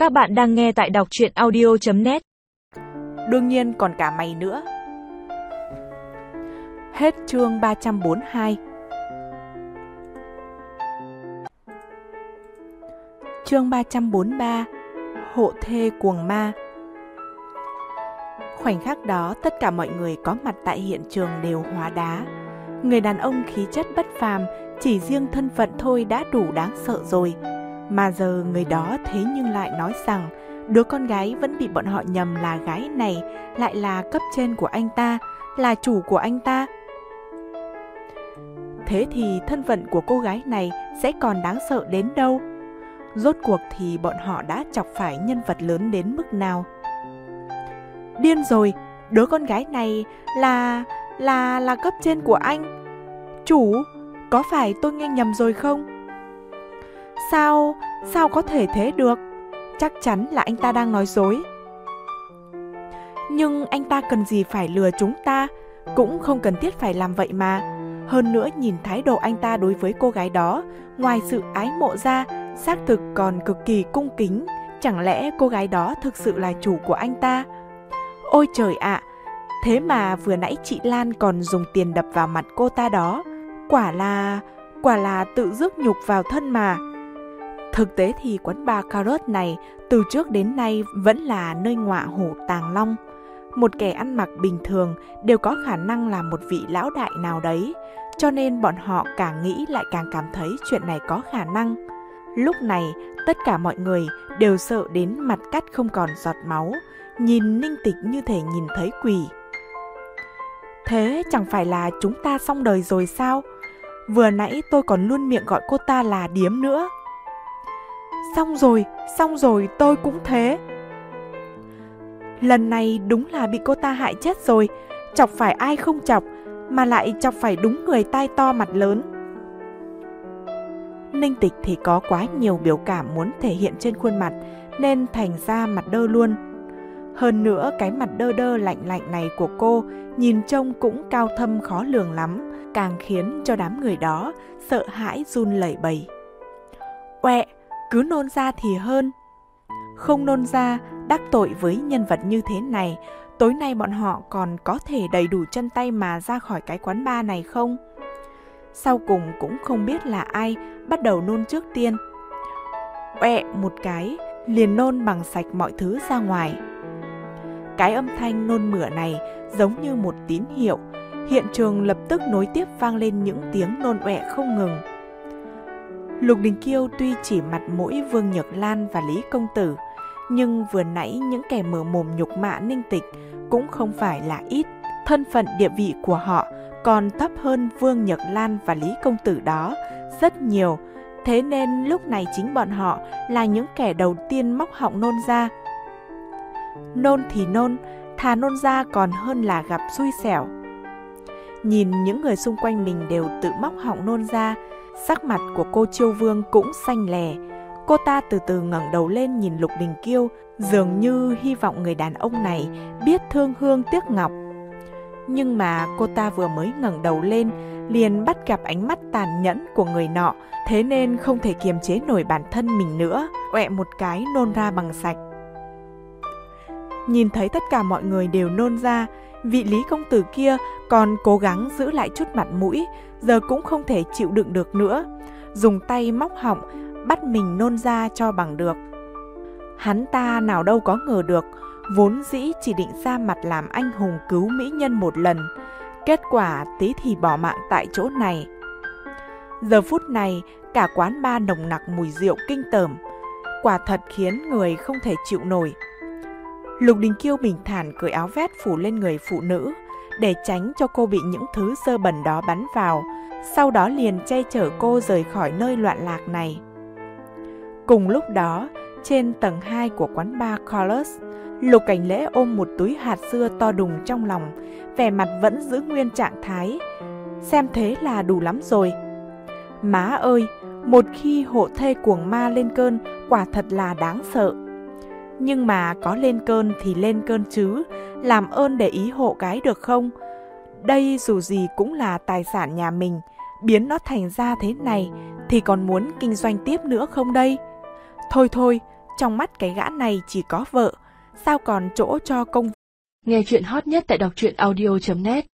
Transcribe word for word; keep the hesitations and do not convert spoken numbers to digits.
Các bạn đang nghe tại đọc truyện audio chấm net. Đương nhiên còn cả mày nữa. Hết chương ba trăm bốn mươi hai. Chương ba trăm bốn mươi ba. Hộ thê cuồng ma. Khoảnh khắc đó, tất cả mọi người có mặt tại hiện trường đều hóa đá. Người đàn ông khí chất bất phàm, chỉ riêng thân phận thôi đã đủ đáng sợ rồi. Mà giờ người đó thế nhưng lại nói rằng đứa con gái vẫn bị bọn họ nhầm là gái này lại là cấp trên của anh ta, là chủ của anh ta. Thế thì thân phận của cô gái này sẽ còn đáng sợ đến đâu? Rốt cuộc thì bọn họ đã chọc phải nhân vật lớn đến mức nào? Điên rồi, đứa con gái này là... là... là cấp trên của anh. Chủ, có phải tôi nghe nhầm rồi không? Sao... sao có thể thế được? Chắc chắn là anh ta đang nói dối. Nhưng anh ta cần gì phải lừa chúng ta? Cũng không cần thiết phải làm vậy mà. Hơn nữa nhìn thái độ anh ta đối với cô gái đó, ngoài sự ái mộ ra, xác thực còn cực kỳ cung kính. Chẳng lẽ cô gái đó thực sự là chủ của anh ta? Ôi trời ạ! À, thế mà vừa nãy chị Lan còn dùng tiền đập vào mặt cô ta đó. Quả là... quả là tự rước nhục vào thân mà. Thực tế thì quán bar Carrot này từ trước đến nay vẫn là nơi ngọa hổ tàng long. Một kẻ ăn mặc bình thường đều có khả năng là một vị lão đại nào đấy, cho nên bọn họ càng nghĩ lại càng cảm thấy chuyện này có khả năng. Lúc này, tất cả mọi người đều sợ đến mặt cắt không còn giọt máu, nhìn Ninh Tịch như thể nhìn thấy quỷ. Thế chẳng phải là chúng ta xong đời rồi sao? Vừa nãy tôi còn luôn miệng gọi cô ta là điếm nữa. Xong rồi, xong rồi, tôi cũng thế. Lần này đúng là bị cô ta hại chết rồi. Chọc phải ai không chọc, mà lại chọc phải đúng người tai to mặt lớn. Ninh Tịch thì có quá nhiều biểu cảm muốn thể hiện trên khuôn mặt, nên thành ra mặt đơ luôn. Hơn nữa cái mặt đơ đơ lạnh lạnh này của cô nhìn trông cũng cao thâm khó lường lắm, càng khiến cho đám người đó sợ hãi run lẩy bẩy. Oẹ, cứ nôn ra thì hơn. Không nôn ra, đắc tội với nhân vật như thế này, tối nay bọn họ còn có thể đầy đủ chân tay mà ra khỏi cái quán bar này không? Sau cùng cũng không biết là ai bắt đầu nôn trước tiên. Oẹ một cái, liền nôn bằng sạch mọi thứ ra ngoài. Cái âm thanh nôn mửa này giống như một tín hiệu, hiện trường lập tức nối tiếp vang lên những tiếng nôn ọe không ngừng. Lục Đình Kiêu tuy chỉ mặt mũi Vương Nhược Lan và Lý Công Tử, nhưng vừa nãy những kẻ mở mồm nhục mạ Ninh Tịch cũng không phải là ít. Thân phận địa vị của họ còn thấp hơn Vương Nhược Lan và Lý Công Tử đó rất nhiều, thế nên lúc này chính bọn họ là những kẻ đầu tiên móc họng nôn ra. Nôn thì nôn, thà nôn ra còn hơn là gặp xui xẻo. Nhìn những người xung quanh mình đều tự móc họng nôn ra, sắc mặt của cô Chiêu Vương cũng xanh lè. Cô ta từ từ ngẩng đầu lên nhìn Lục Đình Kiêu, dường như hy vọng người đàn ông này biết thương hương tiếc ngọc. Nhưng mà cô ta vừa mới ngẩng đầu lên, liền bắt gặp ánh mắt tàn nhẫn của người nọ, thế nên không thể kiềm chế nổi bản thân mình nữa, ọe một cái nôn ra bằng sạch. Nhìn thấy tất cả mọi người đều nôn ra, vị Lý Công Tử kia còn cố gắng giữ lại chút mặt mũi, giờ cũng không thể chịu đựng được nữa, dùng tay móc họng, bắt mình nôn ra cho bằng được. Hắn ta nào đâu có ngờ được, vốn dĩ chỉ định ra mặt làm anh hùng cứu mỹ nhân một lần, kết quả tí thì bỏ mạng tại chỗ này. Giờ phút này, cả quán bar nồng nặc mùi rượu kinh tởm, quả thật khiến người không thể chịu nổi. Lục Đình Kiêu bình thản cởi áo vest phủ lên người phụ nữ, để tránh cho cô bị những thứ dơ bẩn đó bắn vào, sau đó liền che chở cô rời khỏi nơi loạn lạc này. Cùng lúc đó, trên tầng hai của quán bar Colors, Lục Cảnh Lễ ôm một túi hạt dưa to đùng trong lòng, vẻ mặt vẫn giữ nguyên trạng thái. Xem thế là đủ lắm rồi. Má ơi, một khi hộ thê cuồng ma lên cơn, quả thật là đáng sợ. Nhưng mà có lên cơn thì lên cơn chứ, làm ơn để ý hộ cái được không? Đây dù gì cũng là tài sản nhà mình, biến nó thành ra thế này thì còn muốn kinh doanh tiếp nữa không đây? Thôi thôi, trong mắt cái gã này chỉ có vợ, sao còn chỗ cho công. Nghe chuyện hot nhất tại đọc truyện audio chấm net